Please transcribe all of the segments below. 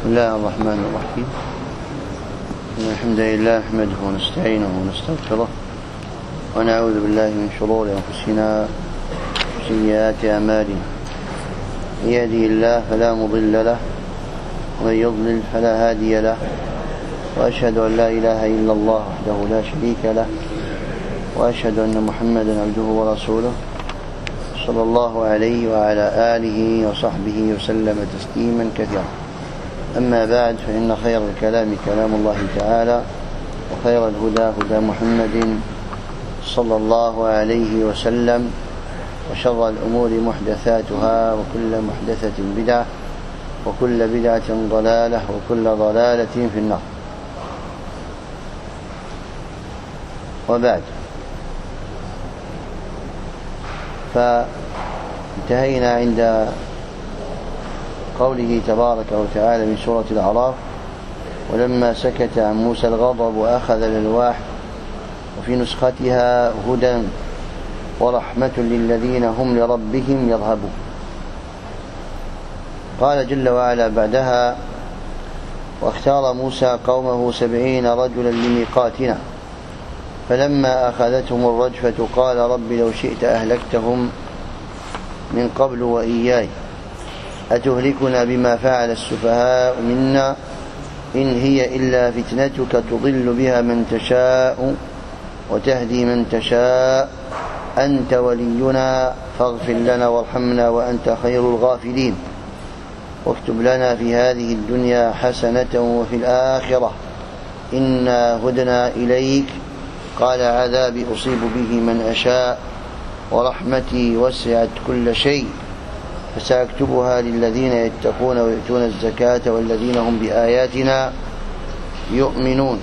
الله الرحمن الرحيم. إن الحمد لله نحمده ونستعينه ونستغفره ونعوذ بالله من شرور أنفسنا وسيئات أعمالنا. من يهده الله فلا مضل له ومن يضلل فلا هادي له، وأشهد أن لا إله إلا الله وحده لا شريك له، وأشهد أن محمدا عبده ورسوله صلى الله عليه وعلى آله وصحبه وسلم تسليما كثيرا. أما بعد، فإن خير الكلام كلام الله تعالى، وخير الهدى هدى محمد صلى الله عليه وسلم، وشر الأمور محدثاتها، وكل محدثة بدعة، وكل بدعة ضلالة، وكل ضلالة في النار. وبعد، فانتهينا عند قوله تبارك وتعالى من سورة الأعراف: ولما سكت عن موسى الغضب وأخذ الألواح، وفي نسختها هدى ورحمة للذين هم لربهم يرهبون. قال جل وعلا بعدها: واختار موسى قومه 70 رجلا لميقاتنا، فلما أخذتهم الرجفة قال رب لو شئت أهلكتهم من قبل وإياي، أتهلكنا بما فعل السفهاء منا، إن هي إلا فتنتك تضل بها من تشاء وتهدي من تشاء، أنت ولينا فاغفر لنا وارحمنا وأنت خير الغافلين، واكتب لنا في هذه الدنيا حسنة وفي الآخرة إنا هدنا إليك، قال عذابي أصيب به من أشاء ورحمتي وسعت كل شيء، فسأكتبها للذين يتقون ويؤتون الزكاة والذين هم بآياتنا يؤمنون.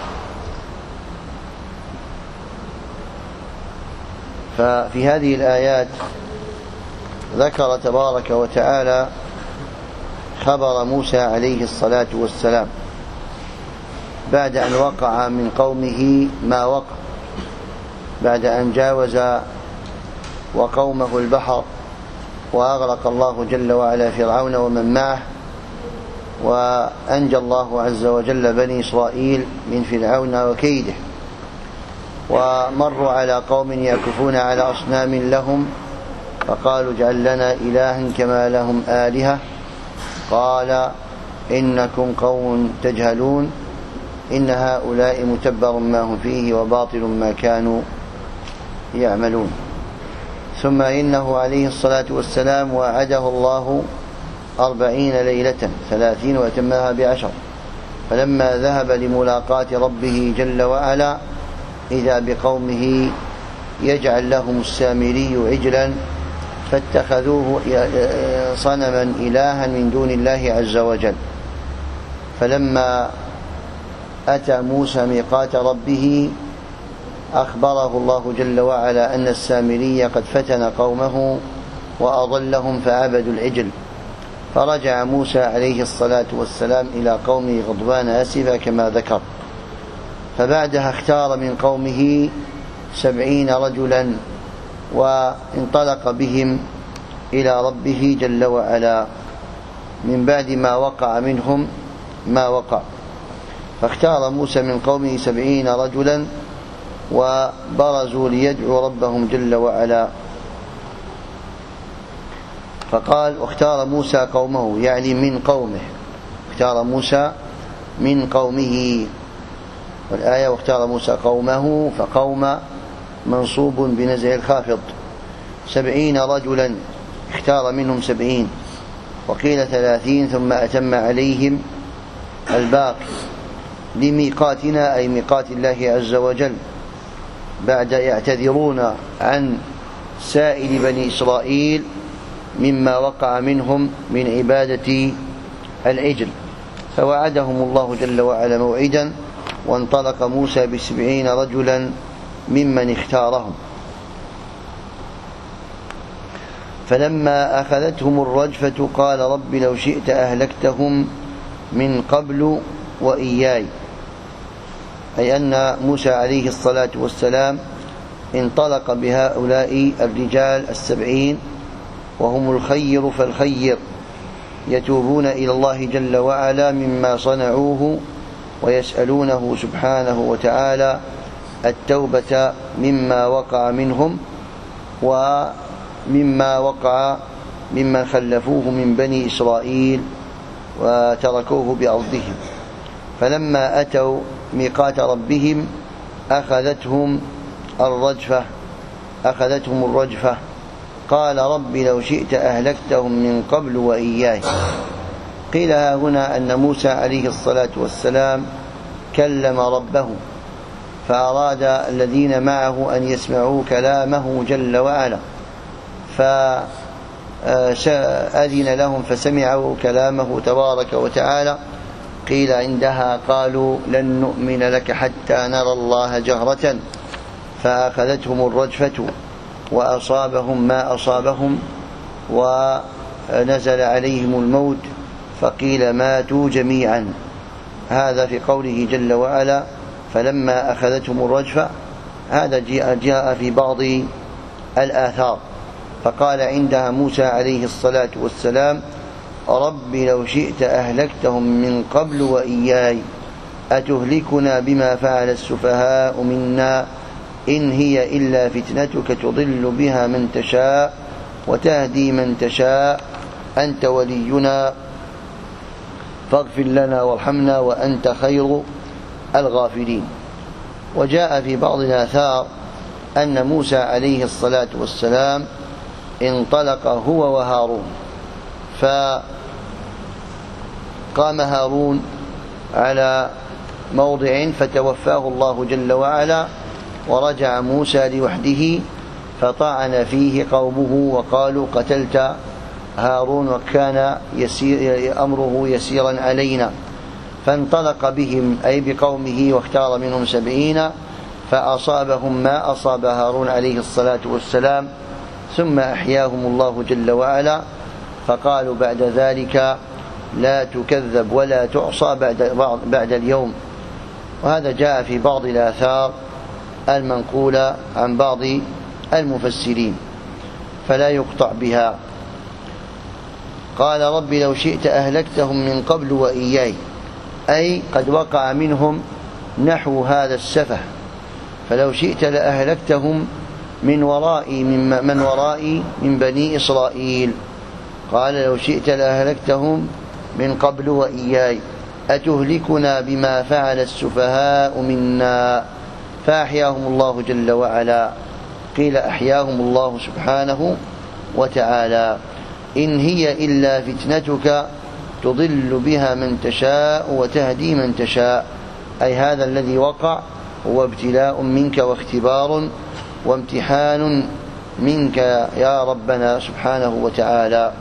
ففي هذه الآيات ذكر تبارك وتعالى خبر موسى عليه الصلاة والسلام بعد أن وقع من قومه ما وقع، بعد أن جاوز وقومه البحر وأغرق الله جل وعلا فرعون ومن معه، وأنجى الله عز وجل بني إسرائيل من فرعون وكيده، ومروا على قوم يعكفون على أصنام لهم، فقالوا اجعل لنا إلها كما لهم آلهة، قال إنكم قوم تجهلون، إن هؤلاء متبر ما هم فيه وباطل ما كانوا يعملون. ثم إنه عليه الصلاة والسلام وعده الله 40 ليلة 30 وأتمها ب10، فلما ذهب لملاقاة ربه جل وعلا إذا بقومه يجعل لهم السامري عجلا، فاتخذوه صنما إلها من دون الله عز وجل. فلما أتى موسى ميقات ربه أخبره الله جل وعلا أن السامري قد فتن قومه وأضلهم فعبدوا العجل، فرجع موسى عليه الصلاة والسلام إلى قومه غضبان آسفا كما ذكر. فبعدها اختار من قومه 70 رجلا وانطلق بهم إلى ربه جل وعلا من بعد ما وقع منهم ما وقع. فاختار موسى من قومه 70 رجلا وبرزوا ليدعوا ربهم جل وعلا، فقال واختار موسى قومه، يعني من قومه، اختار موسى من قومه، والآية واختار موسى قومه، فقوم منصوب بنزع الخافض. 70 رجلا اختار منهم 70، وقيل 30 ثم أتم عليهم الباقي لميقاتنا، أي ميقات الله عز وجل، بعد يعتذرون عن سائر بني إسرائيل مما وقع منهم من عبادة العجل. فوعدهم الله جل وعلا موعدا، وانطلق موسى ب70 رجلا ممن اختارهم. فلما أخذتهم الرجفة قال رب لو شئت أهلكتهم من قبل وإياي، أي أن موسى عليه الصلاة والسلام انطلق بهؤلاء الرجال 70 وهم الخير فالخير، يتوبون إلى الله جل وعلا مما صنعوه ويسألونه سبحانه وتعالى التوبة مما وقع منهم ومما وقع ممن خلفوه من بني إسرائيل وتركوه بأرضهم. فلما أتوا ميقات ربهم أخذتهم الرجفة. قال رب لو شئت أهلكتهم من قبل وإياي. قيل هنا أن موسى عليه الصلاة والسلام كلم ربه، فأراد الذين معه أن يسمعوا كلامه جل وعلا، فأذن لهم فسمعوا كلامه تبارك وتعالى. قيل عندها قالوا لن نؤمن لك حتى نرى الله جهرة، فأخذتهم الرجفة وأصابهم ما أصابهم ونزل عليهم الموت فقيل ماتوا جميعا. هذا في قوله جل وعلا فلما أخذتهم الرجفة. هذا جاء في بعض الآثار. فقال عندها موسى عليه الصلاة والسلام رب لو شئت أهلكتهم من قبل وإياي أتهلكنا بما فعل السفهاء منا إن هي إلا فتنتك تضل بها من تشاء وتهدي من تشاء أنت ولينا فاغفر لنا وارحمنا وأنت خير الغافرين. وجاء في بعض الآثار أن موسى عليه الصلاة والسلام انطلق هو وهارون، فقام هارون على موضع فتوفاه الله جل وعلا، ورجع موسى لوحده فطعن فيه قومه وقالوا قتلت هارون وكان أمره يسيرا علينا. فانطلق بهم أي بقومه واختار منهم 70 فأصابهم ما أصاب هارون عليه الصلاة والسلام، ثم أحياهم الله جل وعلا. فقالوا بعد ذلك لا تكذب ولا تعصى بعد اليوم. وهذا جاء في بعض الآثار المنقولة عن بعض المفسرين فلا يقطع بها. قال رب لو شئت أهلكتهم من قبل وإياي، أي قد وقع منهم نحو هذا السفه، فلو شئت لأهلكتهم من ورائي من بني إسرائيل. قال لو شئت لأهلكتهم من قبل وإياي أتهلكنا بما فعل السفهاء منا. فأحياهم الله جل وعلا. قيل أحياهم الله سبحانه وتعالى إن هي إلا فتنتك تضل بها من تشاء وتهدي من تشاء، أي هذا الذي وقع هو ابتلاء منك واختبار وامتحان منك يا ربنا سبحانه وتعالى.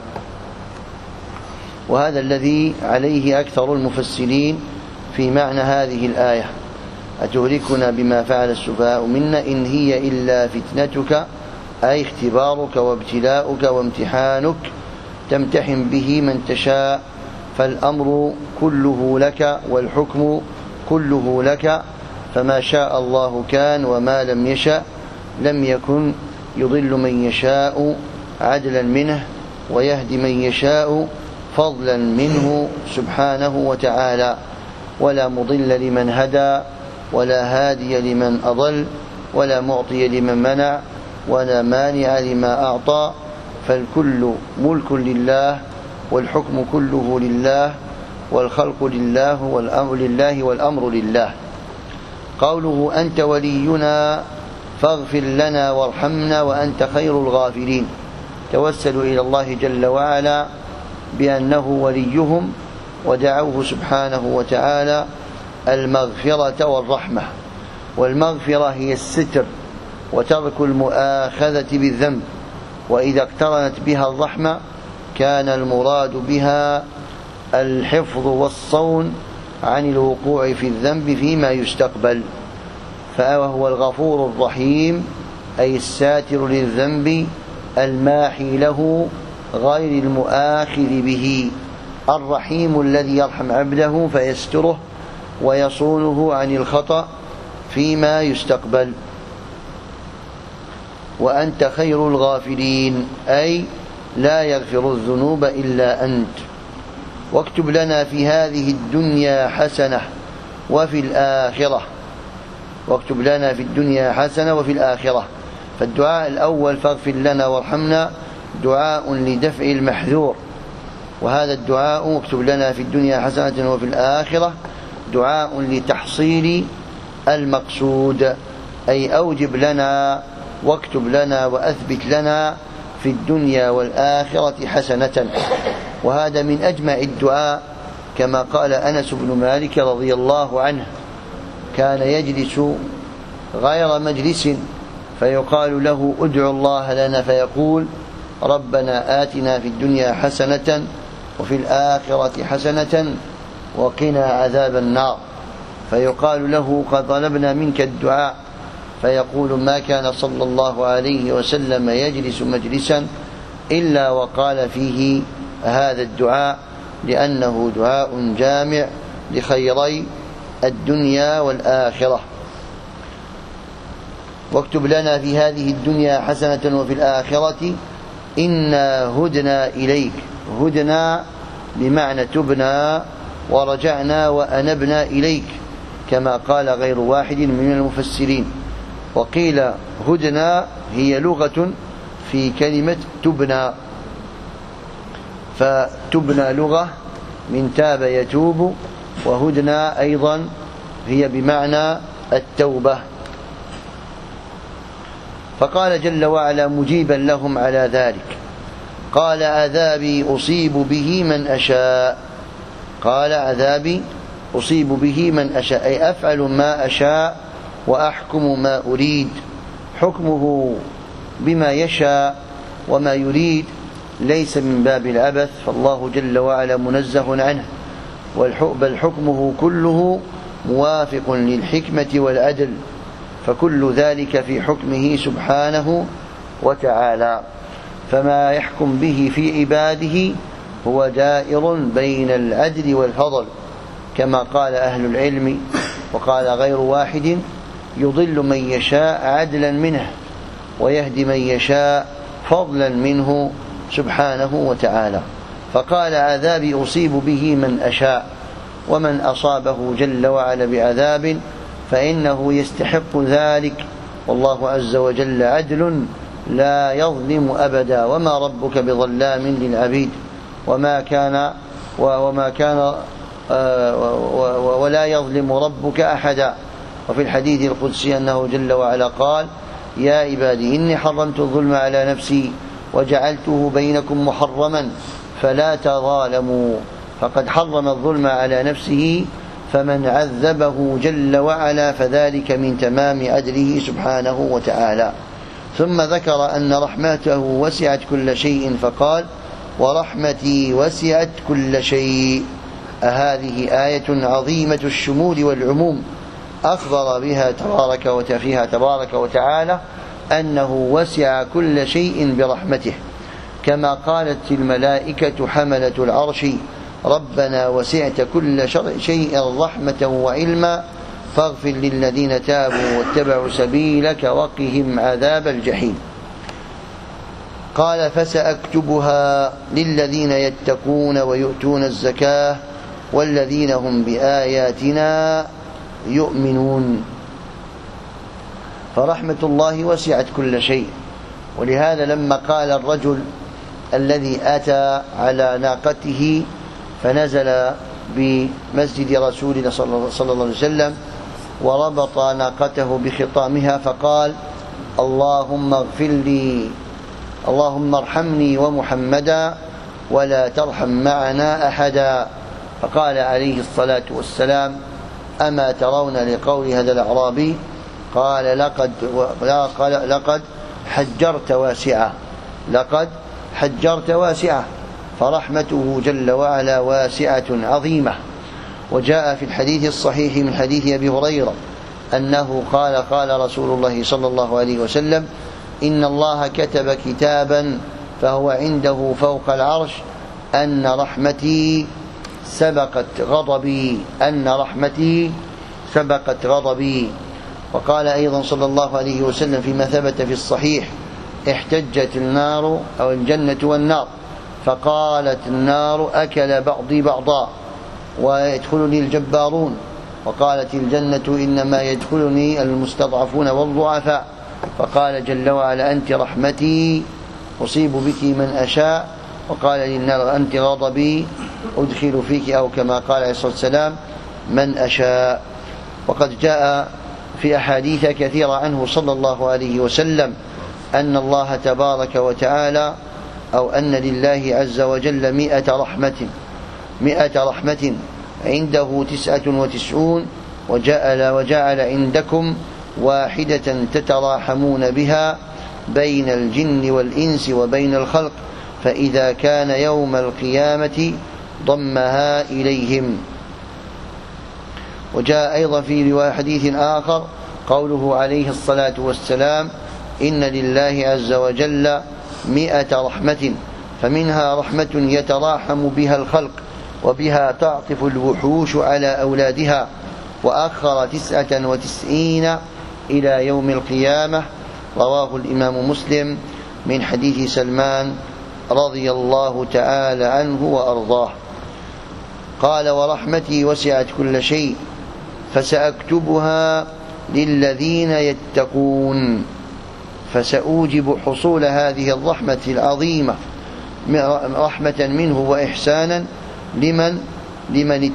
وهذا الذي عليه أكثر المفسرين في معنى هذه الآية أتهلكنا بما فعل السفهاء منا إن هي إلا فتنتك، أي اختبارك وابتلاؤك وامتحانك تمتحن به من تشاء، فالأمر كله لك والحكم كله لك، فما شاء الله كان وما لم يشأ لم يكن، يضل من يشاء عدلا منه ويهدي من يشاء فضلا منه سبحانه وتعالى، ولا مضل لمن هدى ولا هادي لمن أضل ولا معطي لمن منع ولا مانع لما أعطى، فالكل ملك لله والحكم كله لله والخلق لله والأمر لله والأمر لله. قوله أنت ولينا فاغفر لنا وارحمنا وأنت خير الغافرين، توسلوا إلى الله جل وعلا بأنه وليهم ودعوه سبحانه وتعالى المغفرة والرحمة. والمغفرة هي الستر وترك المؤاخذة بالذنب، وإذا اقترنت بها الرحمة كان المراد بها الحفظ والصون عن الوقوع في الذنب فيما يستقبل. فهو الغفور الرحيم أي الساتر للذنب الماحي له غير المؤاخذ به، الرحيم الذي يرحم عبده فيستره ويصونه عن الخطأ فيما يستقبل. وأنت خير الغافرين أي لا يغفر الذنوب إلا أنت، واكتب لنا في هذه الدنيا حسنة وفي الآخرة. واكتب لنا في الدنيا حسنة وفي الآخرة. فالدعاء الأول فاغفر لنا وارحمنا دعاء لدفع المحذور، وهذا الدعاء واكتب لنا في الدنيا حسنة وفي الآخرة دعاء لتحصيل المقصود، أي أوجب لنا واكتب لنا وأثبت لنا في الدنيا والآخرة حسنة. وهذا من أجمع الدعاء، كما قال أنس بن مالك رضي الله عنه: كان يجلس غير مجلس فيقال له: ادعو الله لنا، فيقول: ربنا آتنا في الدنيا حسنة وفي الآخرة حسنة وقنا عذاب النار. فيقال له: قد طلبنا منك الدعاء، فيقول: ما كان صلى الله عليه وسلم يجلس مجلسا إلا وقال فيه هذا الدعاء، لأنه دعاء جامع لخيري الدنيا والآخرة. واكتب لنا في هذه الدنيا حسنة وفي الآخرة إنا هدنا إليك. هدنا بمعنى تبنا ورجعنا وأنبنا إليك، كما قال غير واحد من المفسرين. وقيل هدنا هي لغة في كلمة تبنا، فتبنا لغة من تاب يتوب، وهدنا أيضا هي بمعنى التوبة. فقال جل وعلا مجيبا لهم على ذلك: قال عذابي أصيب به من أشاء. قال عذابي أصيب به من أشاء، أي أفعل ما أشاء وأحكم ما أريد. حكمه بما يشاء وما يريد ليس من باب العبث، فالله جل وعلا منزه عنه، بل حكمه كله موافق للحكمة والعدل، فكل ذلك في حكمه سبحانه وتعالى. فما يحكم به في عباده هو دائر بين العدل والفضل، كما قال أهل العلم وقال غير واحد: يضل من يشاء عدلا منه ويهدي من يشاء فضلا منه سبحانه وتعالى. فقال عذابي أصيب به من أشاء، ومن أصابه جل وعلا بعذاب فإنه يستحق ذلك، والله عز وجل عدل لا يظلم أبدا، وما ربك بظلام للعبيد، ولا يظلم ربك أحدا. وفي الحديث القدسي أنه جل وعلا قال: يا عبادي إني حرمت الظلم على نفسي وجعلته بينكم محرما فلا تظالموا. فقد حرم الظلم على نفسه، فمن عذبه جل وعلا فذلك من تمام عدله سبحانه وتعالى. ثم ذكر أن رحمته وسعت كل شيء، فقال: ورحمتي وسعت كل شيء. هذه آية عظيمة الشمول والعموم، أخبر بها تبارك وتعالى أنه وسع كل شيء برحمته، كما قالت الملائكة حملة العرش: ربنا وسعت كل شيء رحمة وعلما فاغفر للذين تابوا واتبعوا سبيلك وقهم عذاب الجحيم. قال: فسأكتبها للذين يتقون ويؤتون الزكاة والذين هم بآياتنا يؤمنون. فرحمة الله وسعت كل شيء، ولهذا لما قال الرجل الذي أتى على ناقته فنزل بمسجد رسولنا صلى الله عليه وسلم وربط ناقته بخطامها فقال: اللهم اغفر لي، اللهم ارحمني ومحمدا ولا ترحم معنا أحدا. فقال عليه الصلاة والسلام: أما ترون لقول هذا الأعرابي؟ قال: لقد حجرت واسعة، لقد حجرت واسعة. فرحمته جل وعلا واسعة عظيمة. وجاء في الحديث الصحيح من حديث أبي هريرة أنه قال: قال رسول الله صلى الله عليه وسلم: إن الله كتب كتابا فهو عنده فوق العرش أن رحمتي سبقت غضبي، أن رحمتي سبقت غضبي. وقال أيضا صلى الله عليه وسلم فيما ثبت في الصحيح: احتجت النار أو الجنة والنار فقالت النار أكل بعضي بعضا ويدخلني الجبارون، وقالت الجنة إنما يدخلني المستضعفون والضعفاء، فقال جل وعلا أنت رحمتي أصيب بك من أشاء، وقال للنار أنت غضبي أدخل فيك، أو كما قال عليه الصلاة والسلام من أشاء. وقد جاء في أحاديث كثيرة عنه صلى الله عليه وسلم أن الله تبارك وتعالى أو أن لله عز وجل 100 رحمة عنده 99 وجعل عندكم 1 تتراحمون بها بين الجن والإنس وبين الخلق، فإذا كان يوم القيامة ضمها إليهم. وجاء أيضا في رواية حديث آخر قوله عليه الصلاة والسلام إن لله عز وجل 100 رحمة، فمنها رحمة يتراحم بها الخلق وبها تعطف الوحوش على أولادها، وأخر 99 إلى يوم القيامة. رواه الإمام مسلم من حديث سلمان رضي الله تعالى عنه وأرضاه. قال ورحمتي وسعت كل شيء فسأكتبها للذين يتقون، فسأوجب حصول هذه الرحمة العظيمة رحمة منه وإحسانا لمن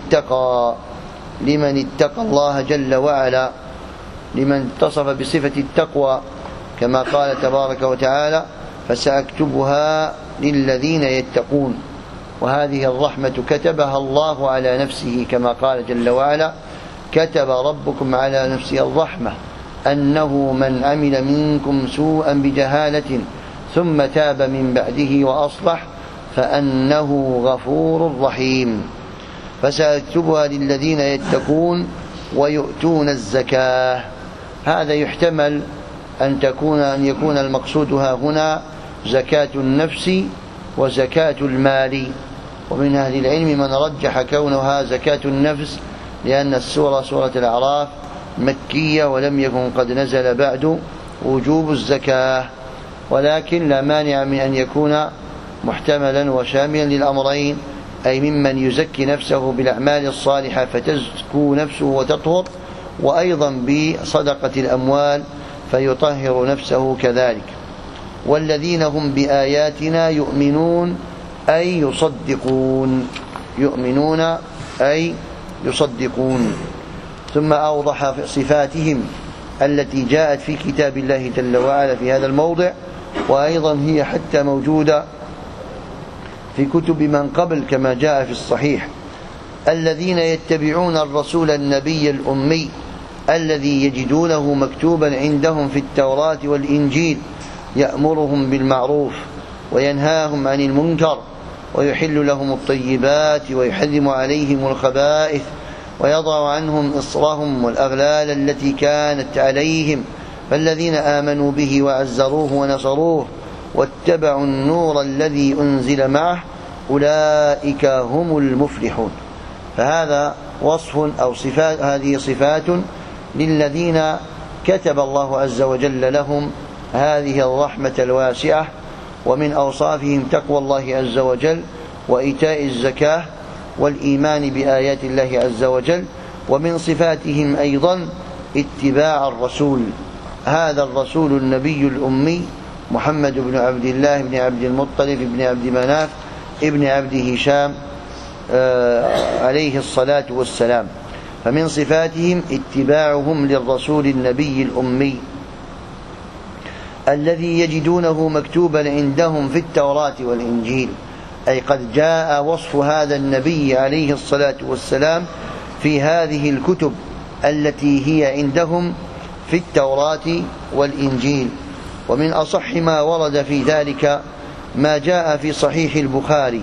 اتقى الله جل وعلا، لمن اتصف بصفة التقوى كما قال تبارك وتعالى فسأكتبها للذين يتقون. وهذه الرحمة كتبها الله على نفسه كما قال جل وعلا كتب ربكم على نفسه الرحمة أنه من عمل منكم سوءا بجهالة ثم تاب من بعده وأصلح فأنه غفور رحيم. فسأكتبها للذين يتقون ويؤتون الزكاة. هذا يحتمل أن يكون المقصودها هنا زكاة النفس وزكاة المال، ومن أهل العلم من رجح كونها زكاة النفس لأن السورة سورة الأعراف مكية ولم يكن قد نزل بعد وجوب الزكاة، ولكن لا مانع من أن يكون محتملا وشاملا للأمرين، أي ممن يزكي نفسه بالأعمال الصالحة فتزكو نفسه وتطهر، وأيضا بصدقة الأموال فيطهر نفسه كذلك. والذين هم بآياتنا يؤمنون أي يصدقون، يؤمنون أي يصدقون. ثم أوضح صفاتهم التي جاءت في كتاب الله جل وعلا في هذا الموضع، وأيضا هي حتى موجودة في كتب من قبل كما جاء في الصحيح: الذين يتبعون الرسول النبي الأمي الذي يجدونه مكتوبا عندهم في التوراة والإنجيل يأمرهم بالمعروف وينهاهم عن المنكر ويحل لهم الطيبات ويحرم عليهم الخبائث ويضع عنهم إصرهم والأغلال التي كانت عليهم، فالذين آمنوا به وعزروه ونصروه واتبعوا النور الذي أنزل معه أولئك هم المفلحون. فهذا وصف أو صفات، هذه صفات للذين كتب الله عز وجل لهم هذه الرحمة الواسعة. ومن أوصافهم تقوى الله عز وجل وإيتاء الزكاة والإيمان بآيات الله عز وجل. ومن صفاتهم أيضا اتباع الرسول، هذا الرسول النبي الأمي محمد بن عبد الله بن عبد المطلب بن عبد مناف ابن عبد هشام عليه الصلاة والسلام. فمن صفاتهم اتباعهم للرسول النبي الأمي الذي يجدونه مكتوبا عندهم في التوراة والإنجيل، أي قد جاء وصف هذا النبي عليه الصلاة والسلام في هذه الكتب التي هي عندهم في التوراة والإنجيل. ومن أصح ما ورد في ذلك ما جاء في صحيح البخاري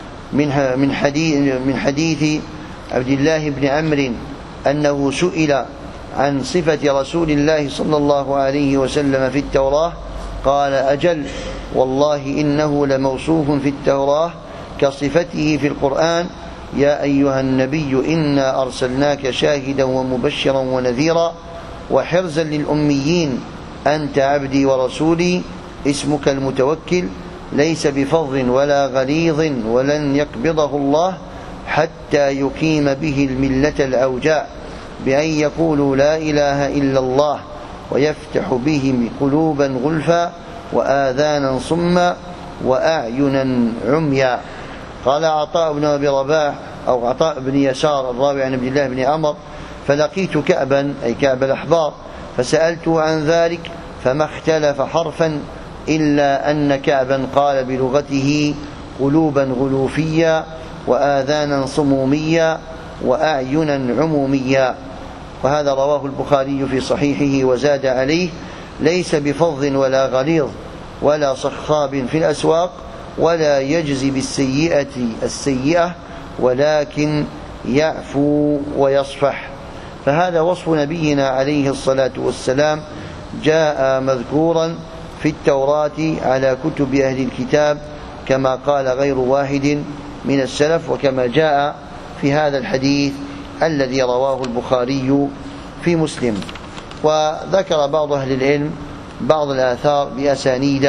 من حديث عبد الله بن عمرو أنه سئل عن صفة رسول الله صلى الله عليه وسلم في التوراة قال أجل والله إنه لموصوف في التوراة كصفته في القرآن يا أيها النبي إنا أرسلناك شاهدا ومبشرا ونذيرا وحرزا للأميين أنت عبدي ورسولي اسمك المتوكل ليس بفظ ولا غليظ ولن يقبضه الله حتى يقيم به الملة الأوجاع بأن يقولوا لا إله إلا الله ويفتح بهم قلوبا غلفا وآذانا صما وأعينا عميا. قال عطاء بن أبي رباح أو عطاء بن يسار الراوي عن عبد الله بن عمر: فلقيت كعبا أي كعب الأحبار فسألته عن ذلك فما اختلف حرفا إلا أن كعبا قال بلغته قلوبا غلوفيا وآذانا صموميا وأعينا عموميا. وهذا رواه البخاري في صحيحه وزاد عليه: ليس بفظ ولا غليظ ولا صخاب في الأسواق ولا يجزي بالسيئة السيئة ولكن يعفو ويصفح. فهذا وصف نبينا عليه الصلاة والسلام جاء مذكورا في التوراة على كتب أهل الكتاب كما قال غير واحد من السلف، وكما جاء في هذا الحديث الذي رواه البخاري في مسلم. وذكر بعض أهل العلم بعض الآثار بأسانيد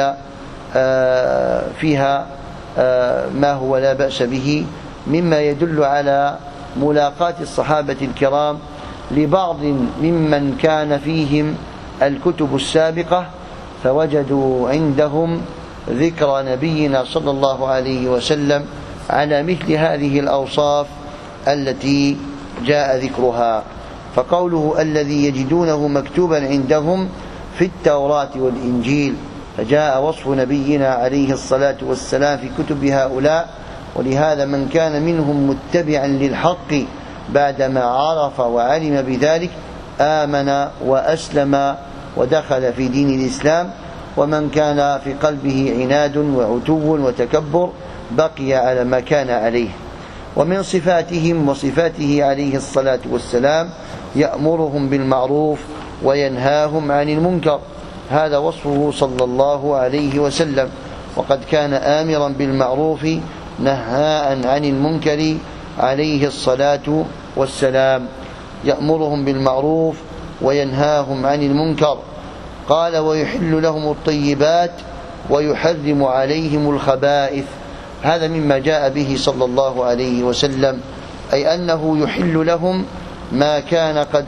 فيها ما هو لا بأس به مما يدل على ملاقاة الصحابة الكرام لبعض ممن كان فيهم الكتب السابقة فوجدوا عندهم ذكر نبينا صلى الله عليه وسلم على مثل هذه الأوصاف التي جاء ذكرها. فقوله الذي يجدونه مكتوبا عندهم في التوراة والإنجيل، فجاء وصف نبينا عليه الصلاة والسلام في كتب هؤلاء. ولهذا من كان منهم متبعا للحق بعدما عرف وعلم بذلك آمن وأسلم ودخل في دين الإسلام، ومن كان في قلبه عناد وعتو وتكبر بقي على ما كان عليه. ومن صفاتهم وصفاته عليه الصلاة والسلام يأمرهم بالمعروف وينهاهم عن المنكر، هذا وصفه صلى الله عليه وسلم. وقد كان آمرا بالمعروف نهاء عن المنكر عليه الصلاة والسلام، يأمرهم بالمعروف وينهاهم عن المنكر. قال ويحل لهم الطيبات ويحرم عليهم الخبائث، هذا مما جاء به صلى الله عليه وسلم، أي أنه يحل لهم ما كان قد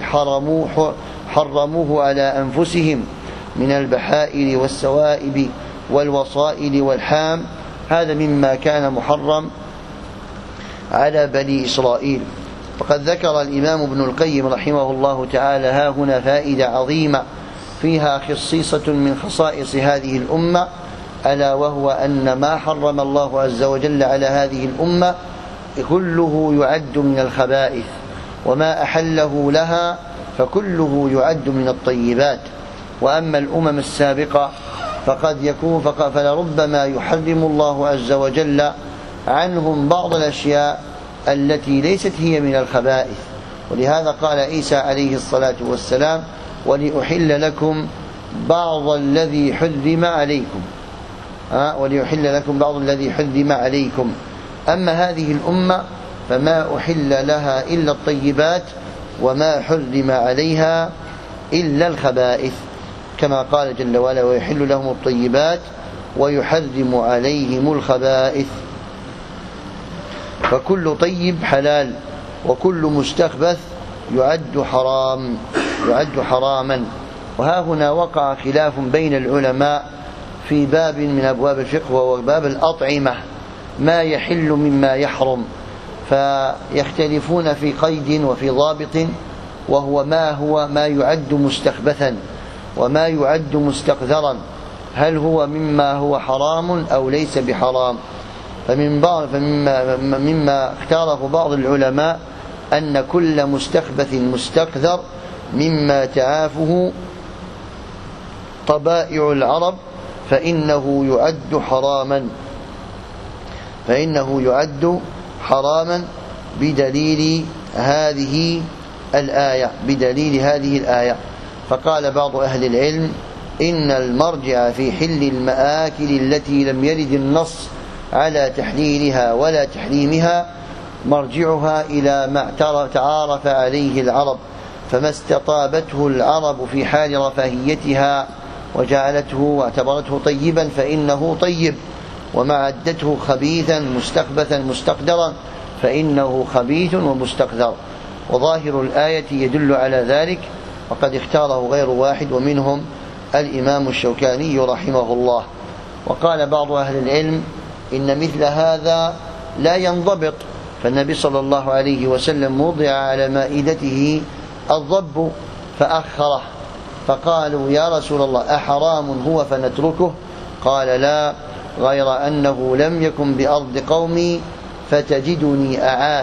حرموه على أنفسهم من البحائر والسوائب والوصائل والحام، هذا مما كان محرم على بني إسرائيل. وقد ذكر الإمام ابن القيم رحمه الله تعالى ها هنا فائدة عظيمة فيها خصيصة من خصائص هذه الأمة، ألا وهو أن ما حرم الله عز وجل على هذه الأمة كله يعد من الخبائث، وما أحله لها فكله يعد من الطيبات. وأما الأمم السابقة فلربما يحرم الله عز وجل عنهم بعض الأشياء التي ليست هي من الخبائث. ولهذا قال عيسى عليه الصلاة والسلام ولأحل لكم بعض الذي حرم عليكم، وليحل لكم بعض الذي حرم عليكم. أما هذه الأمة فما أحل لها إلا الطيبات وما حرم عليها إلا الخبائث، كما قال جل وعلا ويحل لهم الطيبات ويحرم عليهم الخبائث. فكل طيب حلال وكل مستخبث يعد حراما. وها هنا وقع خلاف بين العلماء في باب من أبواب الفقه وهو باب الأطعمة، ما يحل مما يحرم، فيختلفون في قيد وفي ضابط، وهو ما يعد مستخبثا وما يعد مستقذرا، هل هو مما هو حرام أو ليس بحرام. فمما اختاره بعض العلماء أن كل مستخبث مستقذر مما تعافه طبائع العرب فإنه يعد حراما بدليل هذه الآية. فقال بعض أهل العلم إن المرجع في حل المآكل التي لم يرد النص على تحليلها ولا تحريمها مرجعها إلى ما تعارف عليه العرب، فما استطابته العرب في حال رفاهيتها وجعلته واعتبرته طيبا فإنه طيب، وما عدته خبيثا مستخبثا مستقدرا فإنه خبيث ومستقدر. وظاهر الآية يدل على ذلك، وقد اختاره غير واحد ومنهم الإمام الشوكاني رحمه الله. وقال بعض أهل العلم إن مثل هذا لا ينضبط، فالنبي صلى الله عليه وسلم وضع على مائدته الضب فأخره، فقالوا يا رسول الله أحرام هو فنتركه؟ قال لا، غير أنه لم يكن بأرض قومي فتجدني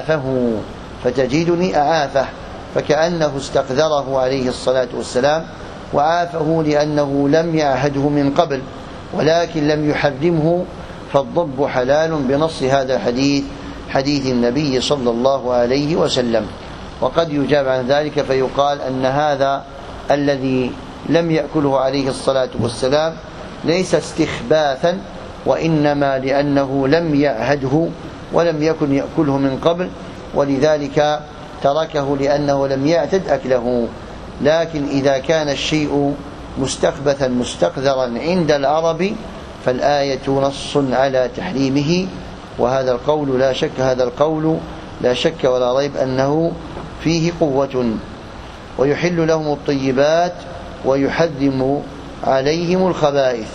أعافه، فكأنه استقذره عليه الصلاة والسلام وعافه لأنه لم يعهده من قبل ولكن لم يحرمه، فالضب حلال بنص هذا الحديث، حديث النبي صلى الله عليه وسلم. وقد يجاب عن ذلك فيقال أن هذا الذي لم يأكله عليه الصلاة والسلام ليس استخباثا، وإنما لأنه لم يعهده ولم يكن يأكله من قبل، ولذلك تركه لأنه لم يعتد أكله. لكن إذا كان الشيء مستخبثا مستقذرا عند العرب فالآية نص على تحريمه، وهذا القول لا شك ولا ريب أنه فيه قوة. ويحل لهم الطيبات ويحرم عليهم الخبائث.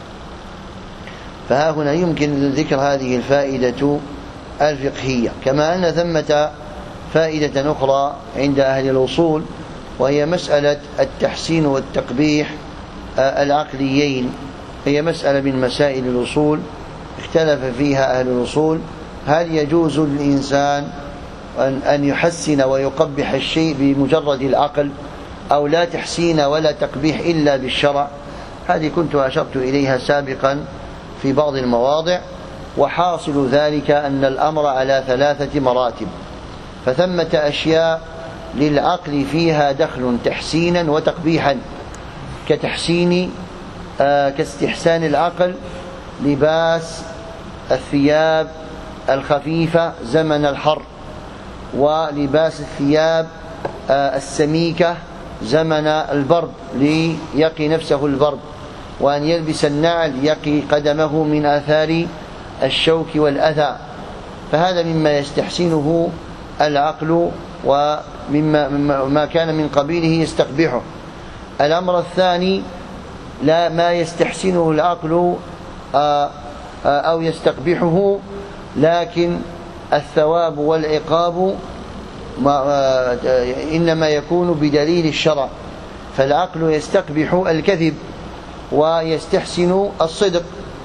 فها هنا يمكن ذكر هذه الفائدة الفقهية، كما أن ثمة فائدة أخرى عند أهل الأصول، وهي مسألة التحسين والتقبيح العقليين. هي مسألة من مسائل الأصول اختلف فيها أهل الأصول، هل يجوز للإنسان أن يحسن ويقبح الشيء بمجرد العقل، أو لا تحسين ولا تقبيح إلا بالشرع؟ هذه كنت أشرت إليها سابقا في بعض المواضع. وحاصل ذلك أن الأمر على 3 مراتب، فثمة أشياء للعقل فيها دخل تحسينا وتقبيحا، كاستحسان العقل لباس الثياب الخفيفة زمن الحر، ولباس الثياب السميكة زمن البرد ليقي نفسه البرد، وأن يلبس النعل يقي قدمه من آثار الشوك والأذى، فهذا مما يستحسنه العقل ومما كان من قبيله يستقبحه. الأمر الثاني لا ما يستحسنه العقل أو يستقبحه، لكن الثواب والعقاب إنما يكون بدليل الشرع، فالعقل يستقبح الكذب ويستحسن الصدق.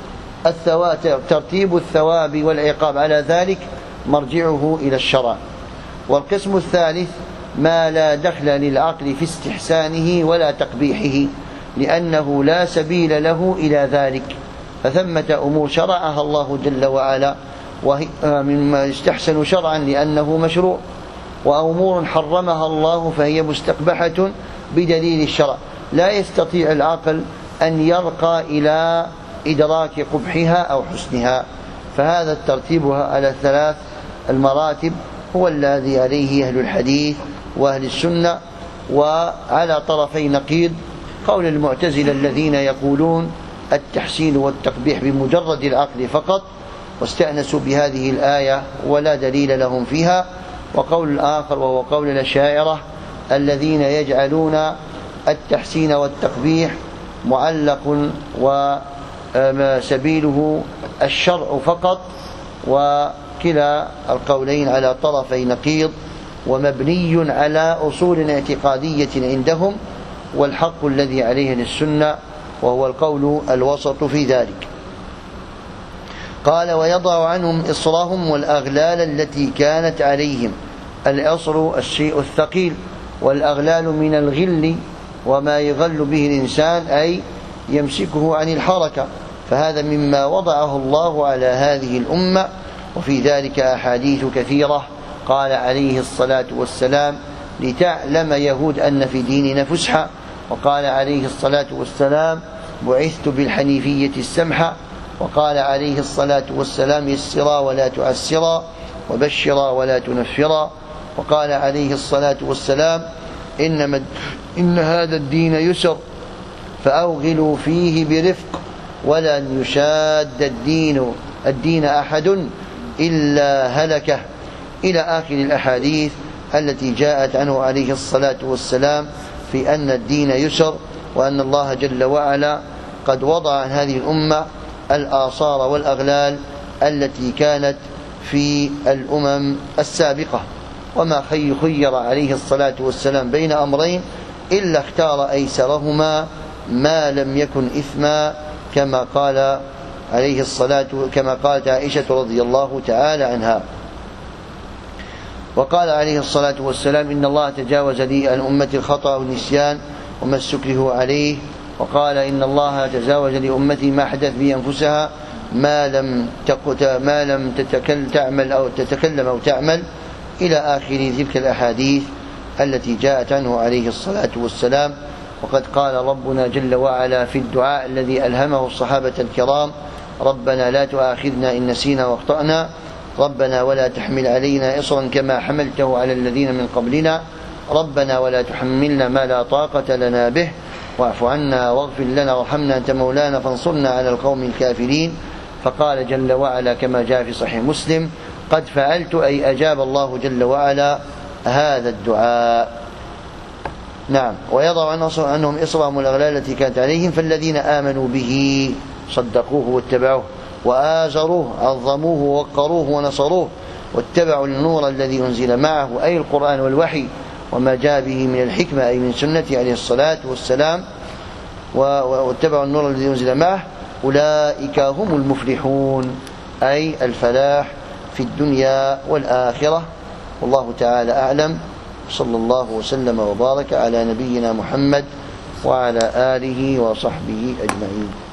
ترتيب الثواب والعقاب على ذلك مرجعه إلى الشرع. والقسم الثالث ما لا دخل للعقل في استحسانه ولا تقبيحه، لأنه لا سبيل له إلى ذلك، فثمة أمور شرعها الله جل وعلا وهي مما يستحسن شرعا لأنه مشروع، وأمور حرمها الله فهي مستقبحة بدليل الشرع، لا يستطيع العقل أن يرقى إلى إدراك قبحها أو حسنها. فهذا الترتيب على 3 المراتب هو الذي عليه أهل الحديث وأهل السنة، وعلى طرفي نقيض قول المعتزلة الذين يقولون التحسين والتقبيح بمجرد العقل فقط، واستأنسوا بهذه الآية ولا دليل لهم فيها. وقول الآخر وهو قول الأشاعرة الذين يجعلون التحسين والتقبيح معلق وسبيله الشرع فقط، وكلا القولين على طرفي نقيض ومبني على أصول اعتقادية عندهم، والحق الذي عليه السنة وهو القول الوسط في ذلك. قال ويضع عنهم إصرهم والأغلال التي كانت عليهم. الإصر الشيء الثقيل، والأغلال من الغل وما يغل به الإنسان أي يمسكه عن الحركة، فهذا مما وضعه الله على هذه الأمة، وفي ذلك أحاديث كثيرة. قال عليه الصلاة والسلام لتعلم يهود أن في ديننا فسحة، وقال عليه الصلاة والسلام بعثت بالحنيفية السمحة، وقال عليه الصلاة والسلام يسرا ولا تعسرا وبشرا ولا تنفرا، وقال عليه الصلاة والسلام إن هذا الدين يسر فأوغلوا فيه برفق ولن يشاد الدين أحد إلا هلكه، إلى آخر الأحاديث التي جاءت عنه عليه الصلاة والسلام في أن الدين يسر، وأن الله جل وعلا قد وضع عن هذه الأمة الآصار والأغلال التي كانت في الأمم السابقة. وما خير عليه الصلاة والسلام بين أمرين إلا اختار أيسرهما ما لم يكن إثما، كما قالت عائشة رضي الله تعالى عنها. وقال عليه الصلاة والسلام: إن الله تجاوز لي عن أمتي الخطأ والنسيان وما استكرهوا عليه. وقال: إن الله تجاوز لأمتي ما حدث به أنفسها ما لم تتكلم أو تعمل، إلى آخر تلك الأحاديث التي جاءت عنه عليه الصلاة والسلام. وقد قال ربنا جل وعلا في الدعاء الذي ألهمه الصحابة الكرام: ربنا لا تؤاخذنا إن نسينا واخطأنا، ربنا ولا تحمل علينا إصرا كما حملته على الذين من قبلنا، ربنا ولا تحملنا ما لا طاقة لنا به، واعف عنا واغفر لنا وارحمنا أنت مولانا فانصرنا على القوم الكافرين. فقال جل وعلا كما جاء في صحيح مسلم: قد فعلت، أي أجاب الله جل وعلا هذا الدعاء. نعم. ويضع عنهم إصرهم والأغلال التي كانت عليهم، فالذين آمنوا به صدقوه واتبعوه وآزروه عظموه ووقروه ونصروه واتبعوا النور الذي أنزل معه، أي القرآن والوحي وما جاء به من الحكمة، أي من سنته عليه الصلاة والسلام، واتبعوا النور الذي أنزل معه، أولئك هم المفلحون، أي الفلاح في الدنيا والآخرة. والله تعالى أعلم، صلى الله وسلم وبارك على نبينا محمد وعلى آله وصحبه أجمعين.